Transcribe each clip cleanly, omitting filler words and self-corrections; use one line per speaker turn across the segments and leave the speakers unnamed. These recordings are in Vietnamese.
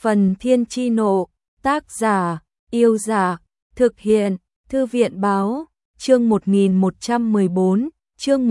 Phần Thiên Chi Nộ, tác giả, Yêu Giả, thực hiện, Thư viện Báo, chương 1114, chương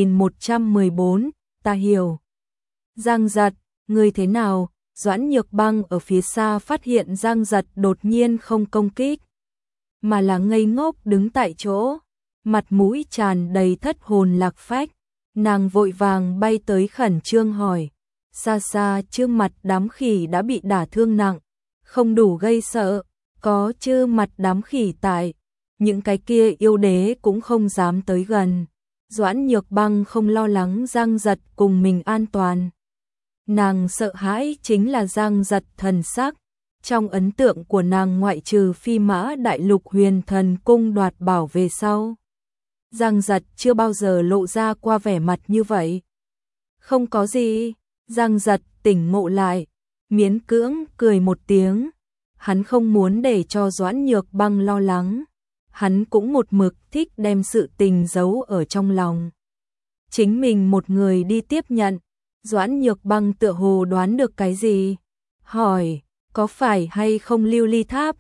1114, ta hiểu. Giang Giật, người thế nào? Doãn Nhược Băng ở phía xa phát hiện Giang Giật đột nhiên không công kích, mà là ngây ngốc đứng tại chỗ, mặt mũi tràn đầy thất hồn lạc phách. Nàng vội vàng bay tới khẩn trương hỏi, xa xa Trương Mặt Đám Khỉ đã bị đả thương nặng, không đủ gây sợ, có chứ Mặt Đám Khỉ tại, những cái kia yêu đế cũng không dám tới gần. Doãn Nhược Băng không lo lắng Giang Giật cùng mình an toàn. Nàng sợ hãi chính là Giang Giật thần sắc. Trong ấn tượng của nàng ngoại trừ Phi Mã Đại Lục Huyền Thần Cung đoạt bảo về sau, Giang Giật chưa bao giờ lộ ra qua vẻ mặt như vậy. Không có gì, Giang Giật tỉnh ngộ lại, miễn cưỡng cười một tiếng. Hắn không muốn để cho Doãn Nhược Băng lo lắng. Hắn cũng một mực thích đem sự tình giấu ở trong lòng, chính mình một người đi tiếp nhận. Doãn Nhược Băng tựa hồ đoán được cái gì, hỏi, có phải hay không Lưu Ly Tháp?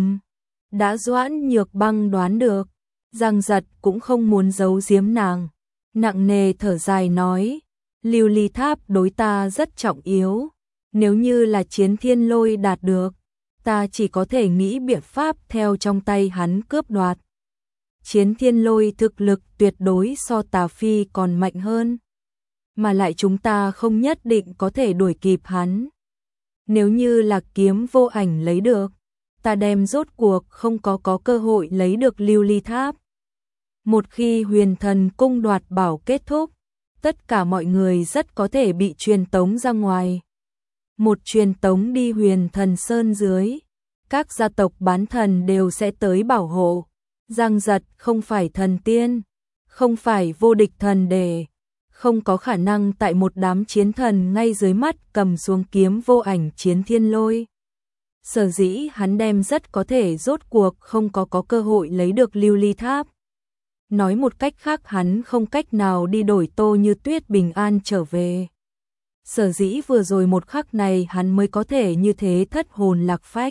Đã Doãn Nhược Băng đoán được. Giang Giật cũng không muốn giấu giếm nàng, nặng nề thở dài nói, Lưu Ly Tháp đối ta rất trọng yếu, nếu như là Chiến Thiên Lôi đạt được, ta chỉ có thể nghĩ biện pháp theo trong tay hắn cướp đoạt. Chiến Thiên Lôi thực lực tuyệt đối so Tà Phi còn mạnh hơn, mà lại chúng ta không nhất định có thể đuổi kịp hắn. Nếu như là Kiếm Vô Ảnh lấy được, ta đem rốt cuộc không có cơ hội lấy được Lưu Ly Tháp. Một khi Huyền Thần Cung đoạt bảo kết thúc, tất cả mọi người rất có thể bị truyền tống ra ngoài. Một truyền tống đi Huyền Thần Sơn dưới, các gia tộc bán thần đều sẽ tới bảo hộ. Giang Giật không phải thần tiên, không phải vô địch thần đề, không có khả năng tại một đám chiến thần ngay dưới mắt cầm xuống Kiếm Vô Ảnh Chiến Thiên Lôi. Sở dĩ hắn đem rất có thể rốt cuộc không có cơ hội lấy được Lưu Ly Tháp. Nói một cách khác, hắn không cách nào đi đổi Tô Như Tuyết bình an trở về. Sở dĩ vừa rồi một khắc này hắn mới có thể như thế thất hồn lạc phách.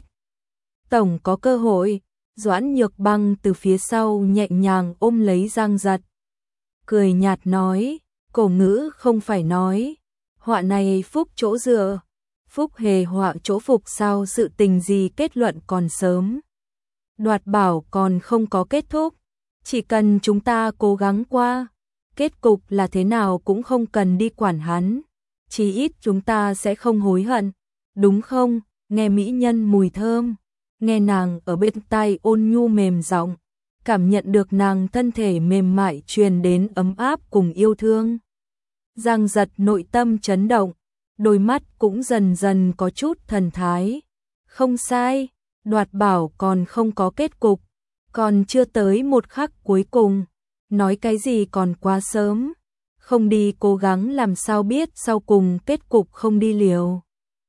Tổng có cơ hội. Doãn Nhược Băng từ phía sau nhẹ nhàng ôm lấy Giang Giật, cười nhạt nói, cổ ngữ không phải nói, họa này phúc chỗ dựa, phúc hề họa chỗ phục sao, sự tình gì kết luận còn sớm. Đoạt bảo còn không có kết thúc, chỉ cần chúng ta cố gắng qua, kết cục là thế nào cũng không cần đi quản hắn, chí ít chúng ta sẽ không hối hận, đúng không? Nghe mỹ nhân mùi thơm, nghe nàng ở bên tai ôn nhu mềm giọng, cảm nhận được nàng thân thể mềm mại truyền đến ấm áp cùng yêu thương. Giang Giật nội tâm chấn động, đôi mắt cũng dần dần có chút thần thái. Không sai, đoạt bảo còn không có kết cục, còn chưa tới một khắc cuối cùng, nói cái gì còn quá sớm, không đi cố gắng làm sao biết sau cùng kết cục không đi liều.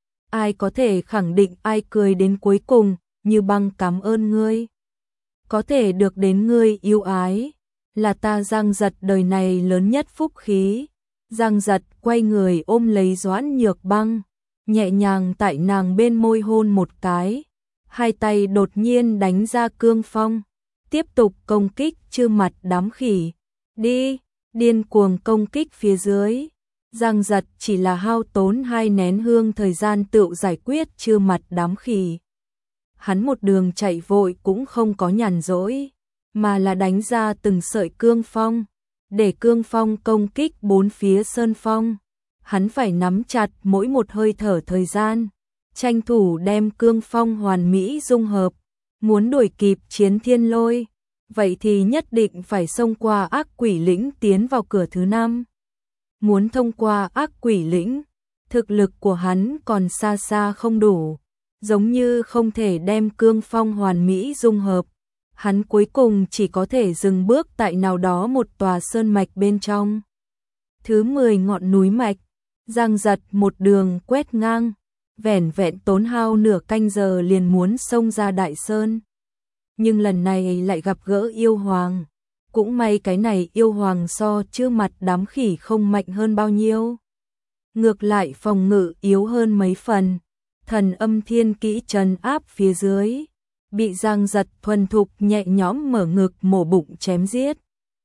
Ai có thể khẳng định ai cười đến cuối cùng, Như Băng cảm ơn ngươi. Có thể được đến ngươi yêu ái, là ta Giang Giật đời này lớn nhất phúc khí. Giang Giật quay người ôm lấy Doãn Nhược Băng, nhẹ nhàng tại nàng bên môi hôn một cái, hai tay đột nhiên đánh ra cương phong, tiếp tục công kích Trương Mặt Đám Khỉ. Đi, điên cuồng công kích phía dưới. Giang Giật chỉ là hao tốn 2 nén hương thời gian tựu giải quyết Trương Mặt Đám Khỉ. Hắn một đường chạy vội cũng không có nhàn rỗi, mà là đánh ra từng sợi cương phong, để cương phong công kích bốn phía sơn phong. Hắn phải nắm chặt mỗi một hơi thở thời gian, tranh thủ đem cương phong hoàn mỹ dung hợp. Muốn đuổi kịp Chiến Thiên Lôi, vậy thì nhất định phải xông qua Ác Quỷ Lĩnh tiến vào cửa thứ 5. Muốn thông qua Ác Quỷ Lĩnh, thực lực của hắn còn xa xa không đủ, giống như không thể đem cương phong hoàn mỹ dung hợp. Hắn cuối cùng chỉ có thể dừng bước tại nào đó một tòa sơn mạch bên trong. Thứ 10 ngọn núi mạch, Giang Giật một đường quét ngang, vẻn vẹn tốn hao nửa canh giờ liền muốn xông ra đại sơn. Nhưng lần này lại gặp gỡ yêu hoàng. Cũng may cái này yêu hoàng so Trương Mặt Đám Khỉ không mạnh hơn bao nhiêu. Ngược lại phòng ngự yếu hơn mấy phần. thần âm thiên kỹ trấn áp phía dưới, bị Giang Giật thuần thục nhẹ nhõm mở ngực mổ bụng chém giết.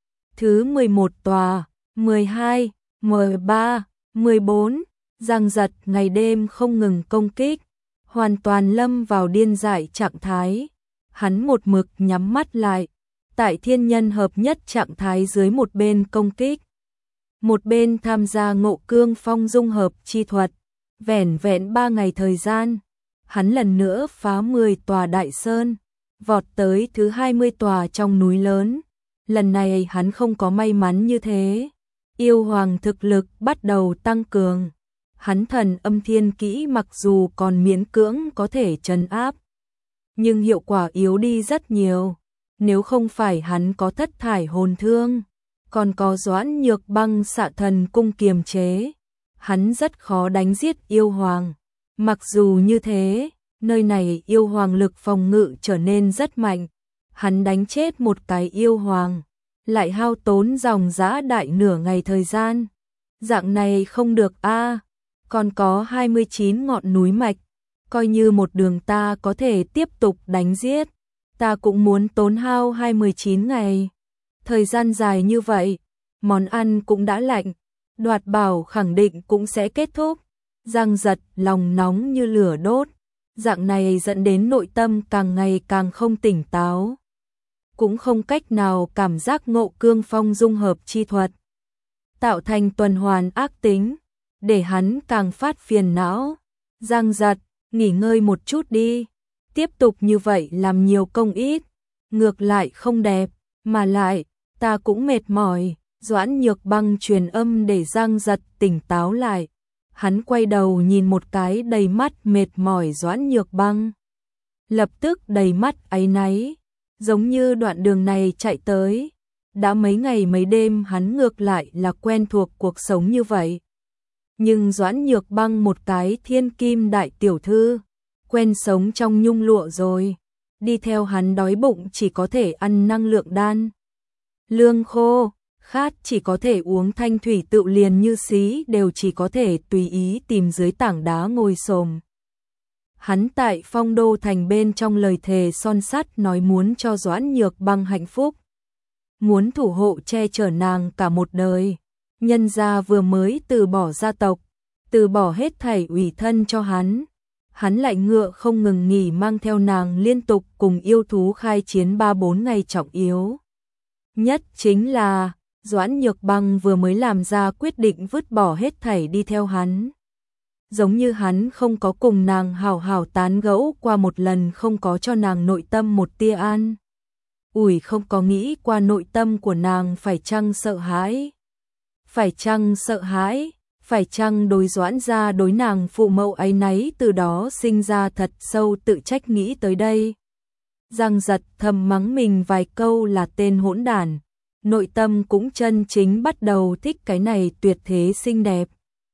Thứ 11 tòa, 12, 13, 14, Giang Giật ngày đêm không ngừng công kích, hoàn toàn lâm vào điên dại trạng thái. Hắn một mực nhắm mắt lại, tại thiên nhân hợp nhất trạng thái dưới một bên công kích, một bên tham gia Ngộ Cương Phong dung hợp chi thuật. Vẻn vẹn 3 ngày thời gian, hắn lần nữa phá 10 tòa đại sơn, vọt tới thứ 20 tòa trong núi lớn. Lần này hắn không có may mắn như thế, yêu hoàng thực lực bắt đầu tăng cường. Hắn thần âm thiên kỹ mặc dù còn miễn cưỡng có thể trấn áp, nhưng hiệu quả yếu đi rất nhiều. Nếu không phải hắn có thất thải hồn thương, còn có Doãn Nhược Băng xạ thần cung kiềm chế, hắn rất khó đánh giết yêu hoàng. Mặc dù như thế, nơi này yêu hoàng lực phòng ngự trở nên rất mạnh. Hắn đánh chết một cái yêu hoàng, lại hao tốn dòng dã đại nửa ngày thời gian. Dạng này không được a, còn có 29 ngọn núi mạch, coi như một đường ta có thể tiếp tục đánh giết, ta cũng muốn tốn hao 29 ngày. Thời gian dài như vậy, món ăn cũng đã lạnh, đoạt bảo khẳng định cũng sẽ kết thúc. Giang Giật lòng nóng như lửa đốt, dạng này dẫn đến nội tâm càng ngày càng không tỉnh táo, cũng không cách nào cảm giác Ngộ Cương Phong dung hợp chi thuật, tạo thành tuần hoàn ác tính, để hắn càng phát phiền não. Giang Giật, nghỉ ngơi một chút đi, tiếp tục như vậy làm nhiều công ít, ngược lại không đẹp, mà lại, ta cũng mệt mỏi. Doãn Nhược Băng truyền âm để Giang Giật tỉnh táo lại. Hắn quay đầu nhìn một cái đầy mắt mệt mỏi Doãn Nhược Băng, lập tức đầy mắt áy náy, giống như đoạn đường này chạy tới, đã mấy ngày mấy đêm hắn ngược lại là quen thuộc cuộc sống như vậy. Nhưng Doãn Nhược Băng một cái thiên kim đại tiểu thư, quen sống trong nhung lụa rồi, đi theo hắn đói bụng chỉ có thể ăn năng lượng đan, lương khô, khát chỉ có thể uống thanh thủy, tự liền như xí đều chỉ có thể tùy ý tìm dưới tảng đá ngồi xổm. Hắn tại Phong Đô thành bên trong lời thề son sắt nói muốn cho Doãn Nhược Băng hạnh phúc, muốn thủ hộ che chở nàng cả một đời. Nhân gia vừa mới từ bỏ gia tộc, từ bỏ hết thảy ủy thân cho hắn, hắn lại ngựa không ngừng nghỉ mang theo nàng liên tục cùng yêu thú khai chiến 3-4 ngày trọng yếu. Nhất chính là Doãn Nhược Băng vừa mới làm ra quyết định vứt bỏ hết thảy đi theo hắn. Giống như hắn không có cùng nàng hào hào tán gẫu qua một lần, không có cho nàng nội tâm một tia an ủi, không có nghĩ qua nội tâm của nàng phải chăng sợ hãi. Phải chăng sợ hãi, phải chăng đối Doãn gia đối nàng phụ mẫu áy náy, từ đó sinh ra thật sâu tự trách. Nghĩ tới đây, Giang Giật thầm mắng mình vài câu là tên hỗn đản, nội tâm cũng chân chính bắt đầu thích cái này tuyệt thế xinh đẹp.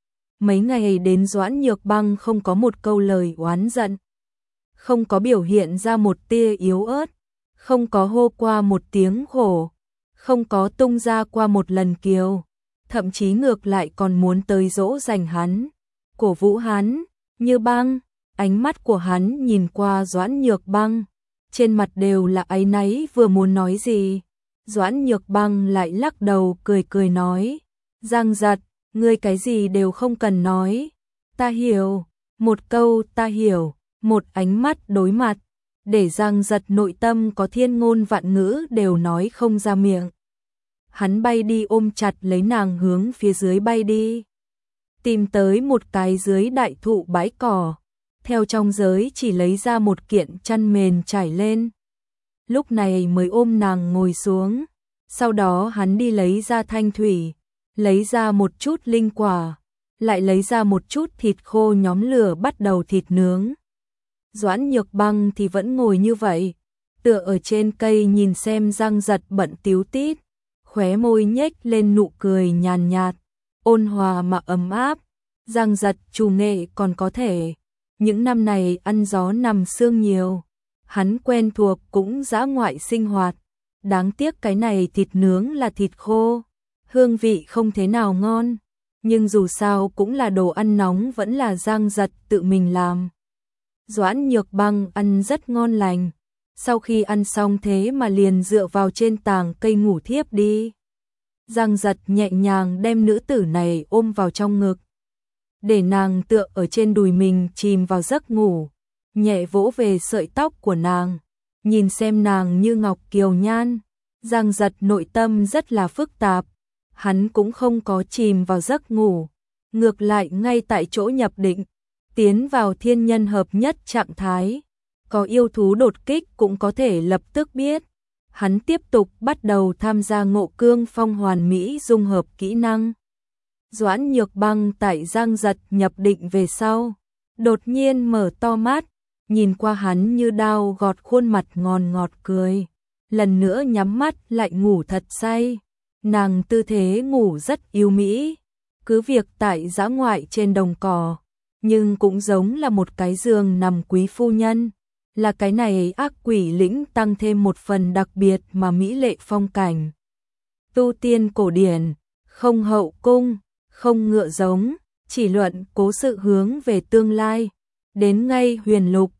Mấy ngày đến Doãn Nhược Băng không có một câu lời oán giận, không có biểu hiện ra một tia yếu ớt, không có hô qua một tiếng khổ, không có tung ra qua một lần kiều, thậm chí ngược lại còn muốn tới dỗ dành hắn, cổ vũ hắn. Như Băng, ánh mắt của hắn nhìn qua Doãn Nhược Băng, trên mặt đều là áy náy, vừa muốn nói gì, Doãn Nhược Băng lại lắc đầu cười cười nói, Giang Giật, ngươi cái gì đều không cần nói, ta hiểu. Một câu ta hiểu, một ánh mắt đối mặt, để Giang Giật nội tâm có thiên ngôn vạn ngữ đều nói không ra miệng. Hắn bay đi ôm chặt lấy nàng hướng phía dưới bay đi, tìm tới một cái dưới đại thụ bãi cỏ, theo trong giới chỉ lấy ra một kiện chăn mền trải lên, lúc này mới ôm nàng ngồi xuống. Sau đó hắn đi lấy ra thanh thủy, lấy ra một chút linh quả, lại lấy ra một chút thịt khô, nhóm lửa bắt đầu thịt nướng. Doãn Nhược Băng thì vẫn ngồi như vậy, tựa ở trên cây nhìn xem Giang Giật bận tíu tít, khóe môi nhếch lên nụ cười nhàn nhạt, ôn hòa mà ấm áp. Giang Giật chủ nghệ còn có thể, những năm này ăn gió nằm sương nhiều, hắn quen thuộc cũng dã ngoại sinh hoạt. Đáng tiếc cái này thịt nướng là thịt khô, hương vị không thế nào ngon, nhưng dù sao cũng là đồ ăn nóng, vẫn là Giang Giật tự mình làm. Doãn Nhược Băng ăn rất ngon lành. Sau khi ăn xong thế mà liền dựa vào trên tàng cây ngủ thiếp đi. Giang Giật nhẹ nhàng đem nữ tử này ôm vào trong ngực, để nàng tựa ở trên đùi mình chìm vào giấc ngủ, nhẹ vỗ về sợi tóc của nàng, nhìn xem nàng như ngọc kiều nhan. Giang Giật nội tâm rất là phức tạp, hắn cũng không có chìm vào giấc ngủ, ngược lại ngay tại chỗ nhập định, tiến vào thiên nhân hợp nhất trạng thái. Có yêu thú đột kích cũng có thể lập tức biết. Hắn tiếp tục bắt đầu tham gia Ngộ Cương Phong hoàn mỹ dung hợp kỹ năng. Doãn Nhược Băng tại Giang Giật nhập định về sau, đột nhiên mở to mắt, nhìn qua hắn như đao gọt, khuôn mặt ngon ngọt cười. Lần nữa nhắm mắt lại ngủ thật say. Nàng tư thế ngủ rất yêu mỹ, cứ việc tại dã ngoại trên đồng cỏ, nhưng cũng giống là một cái giường nằm quý phu nhân. Là cái này ác quỷ lĩnh tăng thêm một phần đặc biệt mà mỹ lệ phong cảnh. Tu tiên cổ điển, không hậu cung, không ngựa giống, chỉ luận cố sự hướng về tương lai. Đến ngay huyền lục,